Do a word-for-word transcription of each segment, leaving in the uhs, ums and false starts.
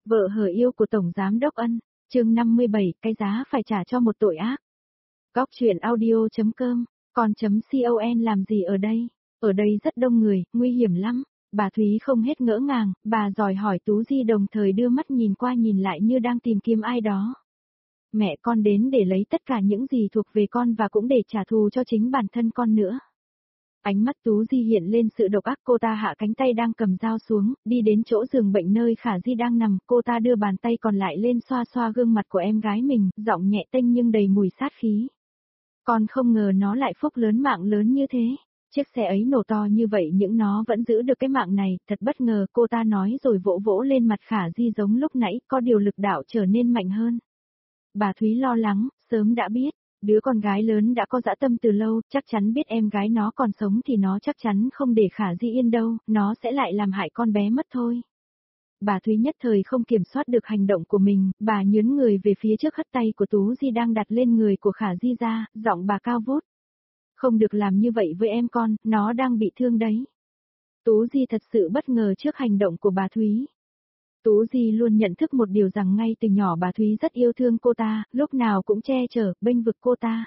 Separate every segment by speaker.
Speaker 1: Vợ hờ yêu của Tổng Giám Đốc Ân, chương năm mươi bảy, cái giá phải trả cho một tội ác. Góc truyện audio.com, con.con làm gì ở đây? Ở đây rất đông người, nguy hiểm lắm. Bà Thúy không hết ngỡ ngàng, bà dòi hỏi Tú Di đồng thời đưa mắt nhìn qua nhìn lại như đang tìm kiếm ai đó. Mẹ con đến để lấy tất cả những gì thuộc về con và cũng để trả thù cho chính bản thân con nữa. Ánh mắt Tú Di hiện lên sự độc ác, cô ta hạ cánh tay đang cầm dao xuống, đi đến chỗ giường bệnh nơi Khả Di đang nằm, cô ta đưa bàn tay còn lại lên xoa xoa gương mặt của em gái mình, giọng nhẹ tênh nhưng đầy mùi sát khí. Con không ngờ nó lại phúc lớn mạng lớn như thế. Chiếc xe ấy nổ to như vậy nhưng nó vẫn giữ được cái mạng này, thật bất ngờ, cô ta nói rồi vỗ vỗ lên mặt Khả Di giống lúc nãy, có điều lực đạo trở nên mạnh hơn. Bà Thúy lo lắng, sớm đã biết. Đứa con gái lớn đã có dã tâm từ lâu, chắc chắn biết em gái nó còn sống thì nó chắc chắn không để Khả Di yên đâu, nó sẽ lại làm hại con bé mất thôi. Bà Thúy nhất thời không kiểm soát được hành động của mình, bà nhướn người về phía trước, hất tay của Tú Di đang đặt lên người của Khả Di ra, giọng bà cao vút. Không được làm như vậy với em con, nó đang bị thương đấy. Tú Di thật sự bất ngờ trước hành động của bà Thúy. Tú Di luôn nhận thức một điều rằng ngay từ nhỏ bà Thúy rất yêu thương cô ta, lúc nào cũng che chở, bênh vực cô ta.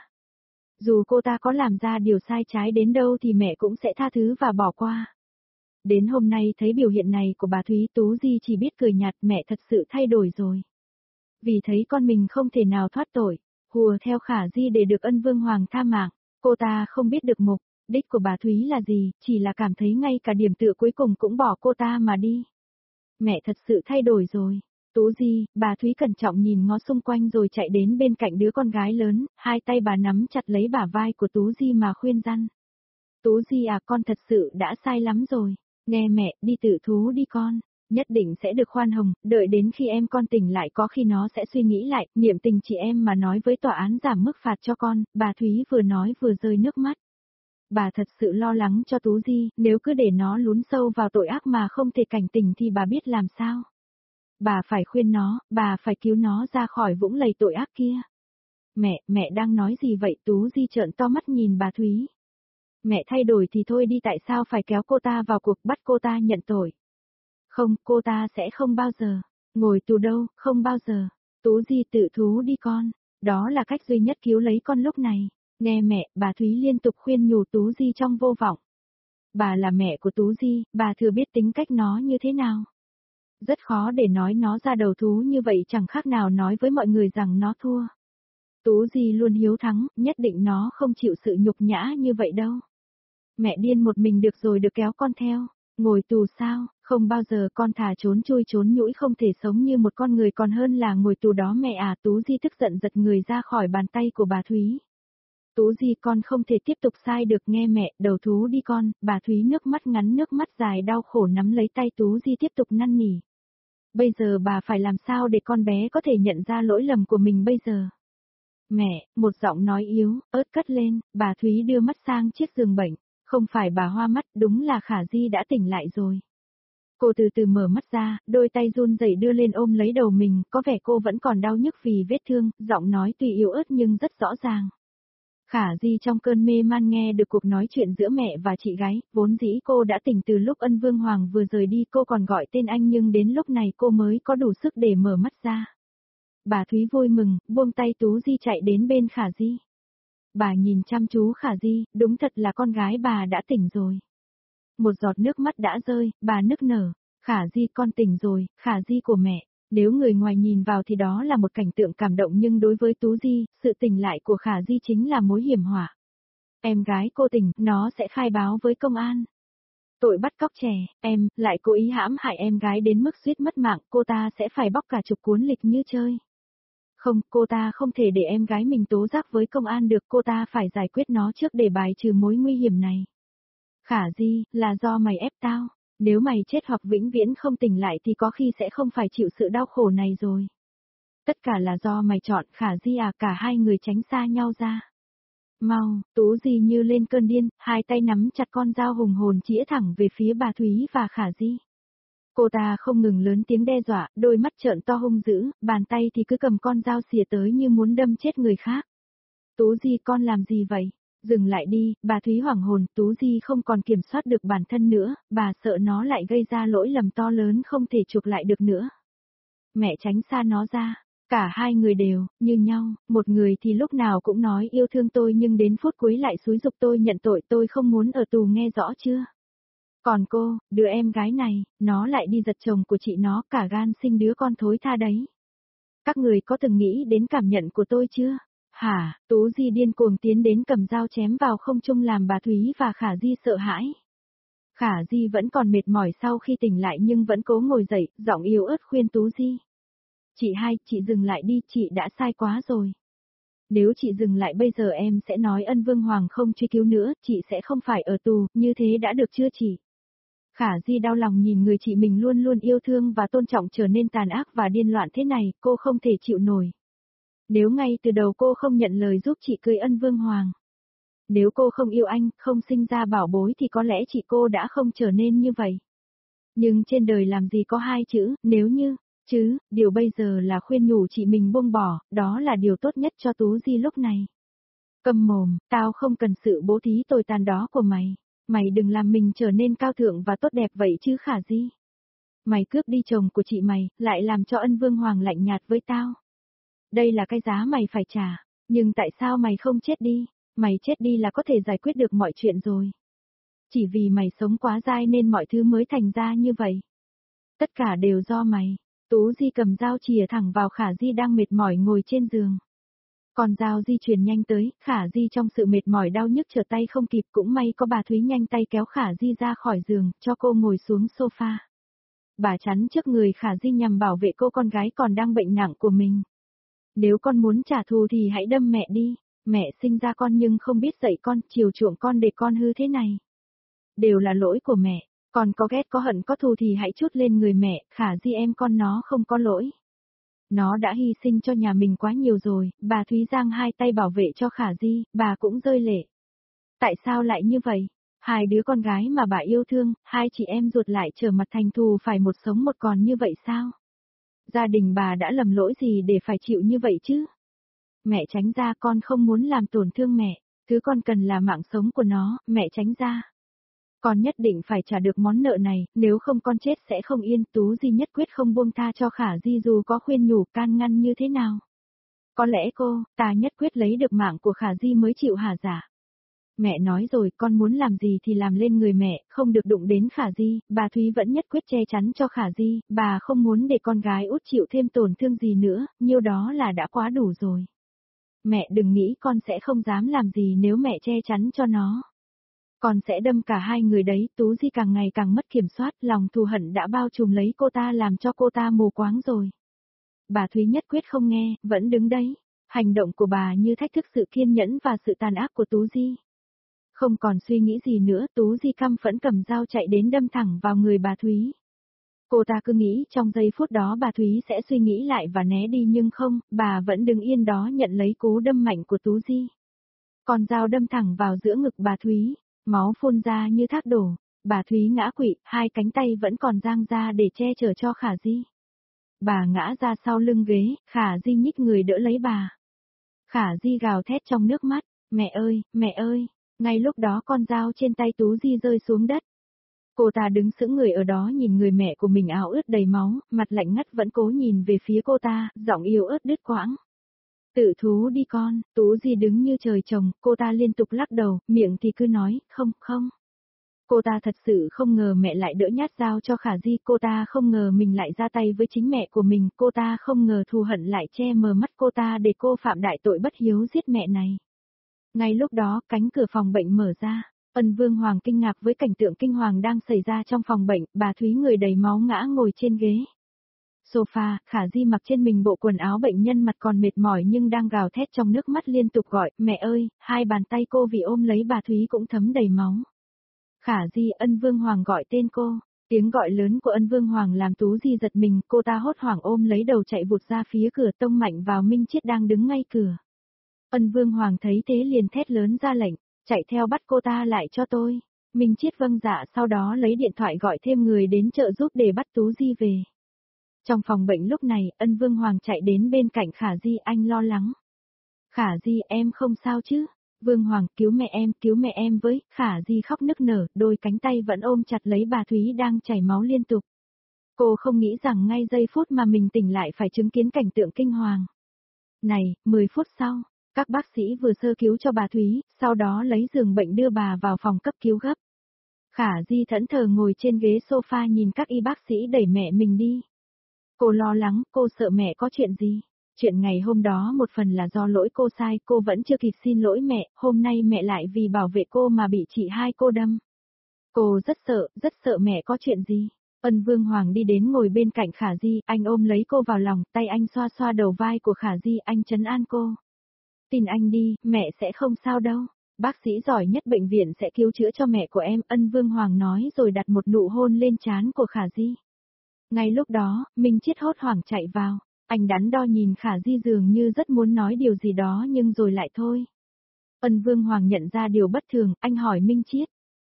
Speaker 1: Dù cô ta có làm ra điều sai trái đến đâu thì mẹ cũng sẽ tha thứ và bỏ qua. Đến hôm nay thấy biểu hiện này của bà Thúy, Tú Di chỉ biết cười nhạt, mẹ thật sự thay đổi rồi. Vì thấy con mình không thể nào thoát tội, hùa theo Khả Di để được Ân Vương Hoàng tha mạng, cô ta không biết được mục đích của bà Thúy là gì, chỉ là cảm thấy ngay cả điểm tựa cuối cùng cũng bỏ cô ta mà đi. Mẹ thật sự thay đổi rồi. Tú Di, bà Thúy cẩn trọng nhìn ngó xung quanh rồi chạy đến bên cạnh đứa con gái lớn, hai tay bà nắm chặt lấy bả vai của Tú Di mà khuyên răn. Tú Di à, con thật sự đã sai lắm rồi. Nghe mẹ, đi tự thú đi con. Nhất định sẽ được khoan hồng, đợi đến khi em con tỉnh lại có khi nó sẽ suy nghĩ lại, niệm tình chị em mà nói với tòa án giảm mức phạt cho con, bà Thúy vừa nói vừa rơi nước mắt. Bà thật sự lo lắng cho Tú Di, nếu cứ để nó lún sâu vào tội ác mà không thể cảnh tỉnh thì bà biết làm sao. Bà phải khuyên nó, bà phải cứu nó ra khỏi vũng lầy tội ác kia. Mẹ, mẹ đang nói gì vậy? Tú Di trợn to mắt nhìn bà Thúy. Mẹ thay đổi thì thôi đi, tại sao phải kéo cô ta vào cuộc bắt cô ta nhận tội? Không, cô ta sẽ không bao giờ ngồi tù đâu, không bao giờ. Tú Di tự thú đi con, đó là cách duy nhất cứu lấy con lúc này. Nghe mẹ, bà Thúy liên tục khuyên nhủ Tú Di trong vô vọng. Bà là mẹ của Tú Di, bà thừa biết tính cách nó như thế nào. Rất khó để nói nó ra đầu thú như vậy, chẳng khác nào nói với mọi người rằng nó thua. Tú Di luôn hiếu thắng, nhất định nó không chịu sự nhục nhã như vậy đâu. Mẹ điên một mình được rồi, được kéo con theo. Ngồi tù sao, không bao giờ, con thà trốn chui trốn nhũi không thể sống như một con người còn hơn là ngồi tù đó mẹ à. Tú Di tức giận giật người ra khỏi bàn tay của bà Thúy. Tú Di, con không thể tiếp tục sai được, nghe mẹ, đầu thú đi con. Bà Thúy nước mắt ngắn nước mắt dài đau khổ nắm lấy tay Tú Di tiếp tục năn nỉ. Bây giờ bà phải làm sao để con bé có thể nhận ra lỗi lầm của mình bây giờ? Mẹ, một giọng nói yếu, ớt cất lên, bà Thúy đưa mắt sang chiếc giường bệnh. Không phải bà hoa mắt, đúng là Khả Di đã tỉnh lại rồi. Cô từ từ mở mắt ra, đôi tay run rẩy đưa lên ôm lấy đầu mình, có vẻ cô vẫn còn đau nhức vì vết thương, giọng nói tuy yếu ớt nhưng rất rõ ràng. Khả Di trong cơn mê man nghe được cuộc nói chuyện giữa mẹ và chị gái, vốn dĩ cô đã tỉnh từ lúc Ân Vương Hoàng vừa rời đi, cô còn gọi tên anh nhưng đến lúc này cô mới có đủ sức để mở mắt ra. Bà Thúy vui mừng, buông tay Tú Di chạy đến bên Khả Di. Bà nhìn chăm chú Khả Di, đúng thật là con gái bà đã tỉnh rồi. Một giọt nước mắt đã rơi, bà nức nở. Khả Di, con tỉnh rồi, Khả Di của mẹ. Nếu người ngoài nhìn vào thì đó là một cảnh tượng cảm động nhưng đối với Tú Di, sự tỉnh lại của Khả Di chính là mối hiểm họa. Em gái cô tỉnh, nó sẽ khai báo với công an. Tội bắt cóc trẻ, em, lại cố ý hãm hại em gái đến mức suýt mất mạng, cô ta sẽ phải bóc cả chục cuốn lịch như chơi. Không, cô ta không thể để em gái mình tố giác với công an được, cô ta phải giải quyết nó trước để bài trừ mối nguy hiểm này. Khả Di, là do mày ép tao, nếu mày chết hoặc vĩnh viễn không tỉnh lại thì có khi sẽ không phải chịu sự đau khổ này rồi. Tất cả là do mày chọn, Khả Di à. Cả hai người tránh xa nhau ra. Mau, Tú Di như lên cơn điên, hai tay nắm chặt con dao hùng hồn chĩa thẳng về phía bà Thúy và Khả Di. Cô ta không ngừng lớn tiếng đe dọa, đôi mắt trợn to hung dữ, bàn tay thì cứ cầm con dao xìa tới như muốn đâm chết người khác. Tú Di, con làm gì vậy? Dừng lại đi, bà Thúy hoảng hồn, Tú Di không còn kiểm soát được bản thân nữa, bà sợ nó lại gây ra lỗi lầm to lớn không thể chuộc lại được nữa. Mẹ tránh xa nó ra. Cả hai người đều, như nhau, một người thì lúc nào cũng nói yêu thương tôi nhưng đến phút cuối lại xúi giục tôi nhận tội, tôi không muốn ở tù, nghe rõ chưa? Còn cô, đứa em gái này, nó lại đi giật chồng của chị nó, cả gan sinh đứa con thối tha đấy. Các người có từng nghĩ đến cảm nhận của tôi chưa? Hả? Tú Di điên cuồng tiến đến cầm dao chém vào không trung làm bà Thúy và Khả Di sợ hãi. Khả Di vẫn còn mệt mỏi sau khi tỉnh lại nhưng vẫn cố ngồi dậy, giọng yếu ớt khuyên Tú Di. Chị hai, chị dừng lại đi, chị đã sai quá rồi. Nếu chị dừng lại bây giờ em sẽ nói Ân Vương Hoàng không truy cứu nữa, chị sẽ không phải ở tù, như thế đã được chưa chị? Khả Di đau lòng nhìn người chị mình luôn luôn yêu thương và tôn trọng trở nên tàn ác và điên loạn thế này, cô không thể chịu nổi. Nếu ngay từ đầu cô không nhận lời giúp chị cưới Ân Vương Hoàng. Nếu cô không yêu anh, không sinh ra bảo bối thì có lẽ chị cô đã không trở nên như vậy. Nhưng trên đời làm gì có hai chữ, nếu như, chứ, điều bây giờ là khuyên nhủ chị mình buông bỏ, đó là điều tốt nhất cho Tú Di lúc này. Câm mồm, tao không cần sự bố thí tồi tàn đó của mày. Mày đừng làm mình trở nên cao thượng và tốt đẹp vậy chứ Khả Di. Mày cướp đi chồng của chị mày, lại làm cho Ân Vương Hoàng lạnh nhạt với tao. Đây là cái giá mày phải trả, nhưng tại sao mày không chết đi? Mày chết đi là có thể giải quyết được mọi chuyện rồi. Chỉ vì mày sống quá dai nên mọi thứ mới thành ra như vậy. Tất cả đều do mày. Tú Di cầm dao chìa thẳng vào Khả Di đang mệt mỏi ngồi trên giường. Còn dao di chuyển nhanh tới, Khả Di trong sự mệt mỏi đau nhức trở tay không kịp, cũng may có bà Thúy nhanh tay kéo Khả Di ra khỏi giường, cho cô ngồi xuống sofa. Bà chắn trước người Khả Di nhằm bảo vệ cô con gái còn đang bệnh nặng của mình. Nếu con muốn trả thù thì hãy đâm mẹ đi, mẹ sinh ra con nhưng không biết dạy con, chiều chuộng con để con hư thế này. Đều là lỗi của mẹ, còn có ghét có hận có thù thì hãy trút lên người mẹ, Khả Di em con nó không có lỗi. Nó đã hy sinh cho nhà mình quá nhiều rồi, bà Thúy giang hai tay bảo vệ cho Khả Di, bà cũng rơi lệ. Tại sao lại như vậy? Hai đứa con gái mà bà yêu thương, hai chị em ruột lại trở mặt thành thù phải một sống một còn như vậy sao? Gia đình bà đã lầm lỗi gì để phải chịu như vậy chứ? Mẹ tránh ra, con không muốn làm tổn thương mẹ, thứ con cần là mạng sống của nó, mẹ tránh ra. Con nhất định phải trả được món nợ này, nếu không con chết sẽ không yên. Tú Di nhất quyết không buông tha cho Khả Di dù có khuyên nhủ can ngăn như thế nào. Có lẽ cô, ta nhất quyết lấy được mạng của Khả Di mới chịu hả dạ. Mẹ nói rồi, con muốn làm gì thì làm lên người mẹ, không được đụng đến Khả Di. Bà Thúy vẫn nhất quyết che chắn cho Khả Di, bà không muốn để con gái út chịu thêm tổn thương gì nữa, nhiêu đó là đã quá đủ rồi. Mẹ đừng nghĩ con sẽ không dám làm gì nếu mẹ che chắn cho nó. Con sẽ đâm cả hai người đấy. Tú Di càng ngày càng mất kiểm soát, lòng thù hận đã bao trùm lấy cô ta làm cho cô ta mù quáng rồi. Bà Thúy nhất quyết không nghe, vẫn đứng đấy. Hành động của bà như thách thức sự kiên nhẫn và sự tàn ác của Tú Di. Không còn suy nghĩ gì nữa, Tú Di căm phẫn cầm dao chạy đến đâm thẳng vào người bà Thúy. Cô ta cứ nghĩ trong giây phút đó bà Thúy sẽ suy nghĩ lại và né đi nhưng không, bà vẫn đứng yên đó nhận lấy cú đâm mạnh của Tú Di. Con dao đâm thẳng vào giữa ngực bà Thúy, máu phun ra như thác đổ, bà Thúy ngã quỵ, hai cánh tay vẫn còn dang ra để che chở cho Khả Di. Bà ngã ra sau lưng ghế, Khả Di nhích người đỡ lấy bà. Khả Di gào thét trong nước mắt, mẹ ơi, mẹ ơi, ngay lúc đó con dao trên tay Tú Di rơi xuống đất. Cô ta đứng sững người ở đó nhìn người mẹ của mình áo ướt đầy máu, mặt lạnh ngắt vẫn cố nhìn về phía cô ta, giọng yếu ớt đứt quãng. Tự thú đi con. Tú Di đứng như trời trồng, cô ta liên tục lắc đầu, miệng thì cứ nói, không, không. Cô ta thật sự không ngờ mẹ lại đỡ nhát dao cho Khả Di, cô ta không ngờ mình lại ra tay với chính mẹ của mình, cô ta không ngờ thù hận lại che mờ mắt cô ta để cô phạm đại tội bất hiếu giết mẹ này. Ngay lúc đó, cánh cửa phòng bệnh mở ra. Ân Vương Hoàng kinh ngạc với cảnh tượng kinh hoàng đang xảy ra trong phòng bệnh, bà Thúy người đầy máu ngã ngồi trên ghế sofa, Khả Di mặc trên mình bộ quần áo bệnh nhân, mặt còn mệt mỏi nhưng đang gào thét trong nước mắt liên tục gọi, mẹ ơi, hai bàn tay cô vì ôm lấy bà Thúy cũng thấm đầy máu. Khả Di, Ân Vương Hoàng gọi tên cô, tiếng gọi lớn của Ân Vương Hoàng làm Tú Di giật mình, cô ta hốt hoảng ôm lấy đầu chạy vụt ra phía cửa, tông mạnh vào Minh Chiết đang đứng ngay cửa. Ân Vương Hoàng thấy thế liền thét lớn ra lệnh, chạy theo bắt cô ta lại cho tôi. Minh Chiết vâng dạ, sau đó lấy điện thoại gọi thêm người đến trợ giúp để bắt Tú Di về. Trong phòng bệnh lúc này, Ân Vương Hoàng chạy đến bên cạnh Khả Di, anh lo lắng. Khả Di, em không sao chứ? Vương Hoàng, cứu mẹ em, cứu mẹ em với. Khả Di khóc nức nở, đôi cánh tay vẫn ôm chặt lấy bà Thúy đang chảy máu liên tục. Cô không nghĩ rằng ngay giây phút mà mình tỉnh lại phải chứng kiến cảnh tượng kinh hoàng. Này, mười phút sau, các bác sĩ vừa sơ cứu cho bà Thúy, sau đó lấy giường bệnh đưa bà vào phòng cấp cứu gấp. Khả Di thẫn thờ ngồi trên ghế sofa nhìn các y bác sĩ đẩy mẹ mình đi. Cô lo lắng, cô sợ mẹ có chuyện gì. Chuyện ngày hôm đó một phần là do lỗi cô sai, cô vẫn chưa kịp xin lỗi mẹ, hôm nay mẹ lại vì bảo vệ cô mà bị chị hai cô đâm. Cô rất sợ, rất sợ mẹ có chuyện gì. Ân Vương Hoàng đi đến ngồi bên cạnh Khả Di, anh ôm lấy cô vào lòng, tay anh xoa xoa đầu vai của Khả Di, anh trấn an cô. Tin anh đi, mẹ sẽ không sao đâu. Bác sĩ giỏi nhất bệnh viện sẽ cứu chữa cho mẹ của em, Ân Vương Hoàng nói rồi đặt một nụ hôn lên trán của Khả Di. Ngay lúc đó, Minh Chiết hốt hoảng chạy vào. Anh đắn đo nhìn Khả Di dường như rất muốn nói điều gì đó nhưng rồi lại thôi. Ân Vương Hoàng nhận ra điều bất thường, anh hỏi Minh Chiết.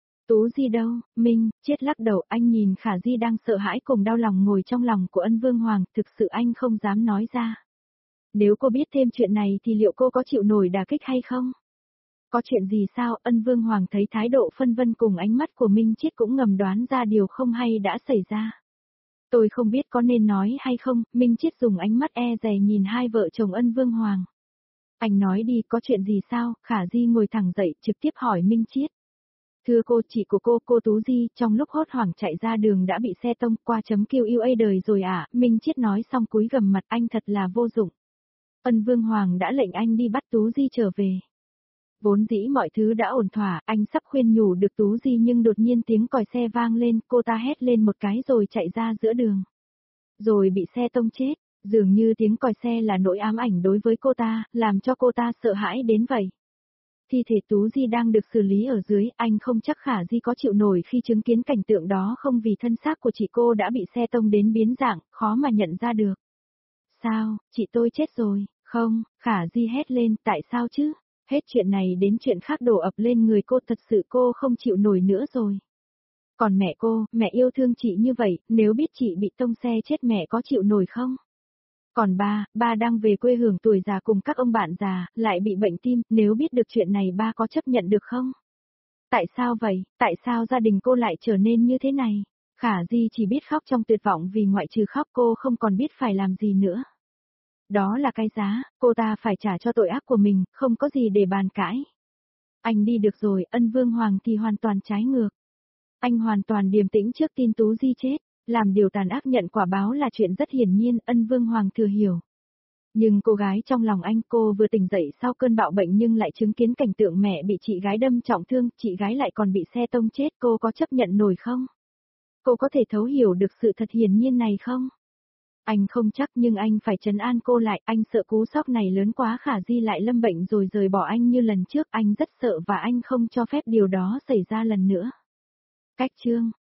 Speaker 1: Tú Di đâu? Minh Chiết lắc đầu, anh nhìn Khả Di đang sợ hãi cùng đau lòng ngồi trong lòng của Ân Vương Hoàng, thực sự anh không dám nói ra. Nếu cô biết thêm chuyện này thì liệu cô có chịu nổi đả kích hay không? Có chuyện gì sao? Ân Vương Hoàng thấy thái độ phân vân cùng ánh mắt của Minh Chiết cũng ngầm đoán ra điều không hay đã xảy ra. Tôi không biết có nên nói hay không, Minh Chiết dùng ánh mắt e dè nhìn hai vợ chồng Ân Vương Hoàng. Anh nói đi, có chuyện gì sao? Khả Di ngồi thẳng dậy trực tiếp hỏi Minh Chiết. Thưa cô, chị của cô, cô Tú Di, trong lúc hốt hoảng chạy ra đường đã bị xe tông qua chấm Q U A đời rồi à? Minh Chiết nói xong cúi gằm mặt, anh thật là vô dụng. Ân Vương Hoàng đã lệnh anh đi bắt Tú Di trở về. Vốn dĩ mọi thứ đã ổn thỏa, anh sắp khuyên nhủ được Tú Di nhưng đột nhiên tiếng còi xe vang lên, cô ta hét lên một cái rồi chạy ra giữa đường. Rồi bị xe tông chết, dường như tiếng còi xe là nỗi ám ảnh đối với cô ta, làm cho cô ta sợ hãi đến vậy. Thi thể Tú Di đang được xử lý ở dưới, anh không chắc Khả Di có chịu nổi khi chứng kiến cảnh tượng đó không, vì thân xác của chị cô đã bị xe tông đến biến dạng, khó mà nhận ra được. Sao, chị tôi chết rồi, không, Khả Di hét lên, tại sao chứ? Hết chuyện này đến chuyện khác đổ ập lên người cô, thật sự cô không chịu nổi nữa rồi. Còn mẹ cô, mẹ yêu thương chị như vậy, nếu biết chị bị tông xe chết mẹ có chịu nổi không? Còn ba, ba đang về quê hưởng tuổi già cùng các ông bạn già, lại bị bệnh tim, nếu biết được chuyện này ba có chấp nhận được không? Tại sao vậy, tại sao gia đình cô lại trở nên như thế này? Khả Di chỉ biết khóc trong tuyệt vọng vì ngoại trừ khóc cô không còn biết phải làm gì nữa. Đó là cái giá, cô ta phải trả cho tội ác của mình, không có gì để bàn cãi. Anh đi được rồi, Ân Vương Hoàng thì hoàn toàn trái ngược. Anh hoàn toàn điềm tĩnh trước tin Tú Di chết, làm điều tàn ác nhận quả báo là chuyện rất hiển nhiên, Ân Vương Hoàng thừa hiểu. Nhưng cô gái trong lòng anh, cô vừa tỉnh dậy sau cơn bạo bệnh nhưng lại chứng kiến cảnh tượng mẹ bị chị gái đâm trọng thương, chị gái lại còn bị xe tông chết, cô có chấp nhận nổi không? Cô có thể thấu hiểu được sự thật hiển nhiên này không? Anh không chắc nhưng anh phải trấn an cô lại, anh sợ cú sốc này lớn quá Khả Di lại lâm bệnh rồi rời bỏ anh như lần trước, anh rất sợ và anh không cho phép điều đó xảy ra lần nữa. Cách chương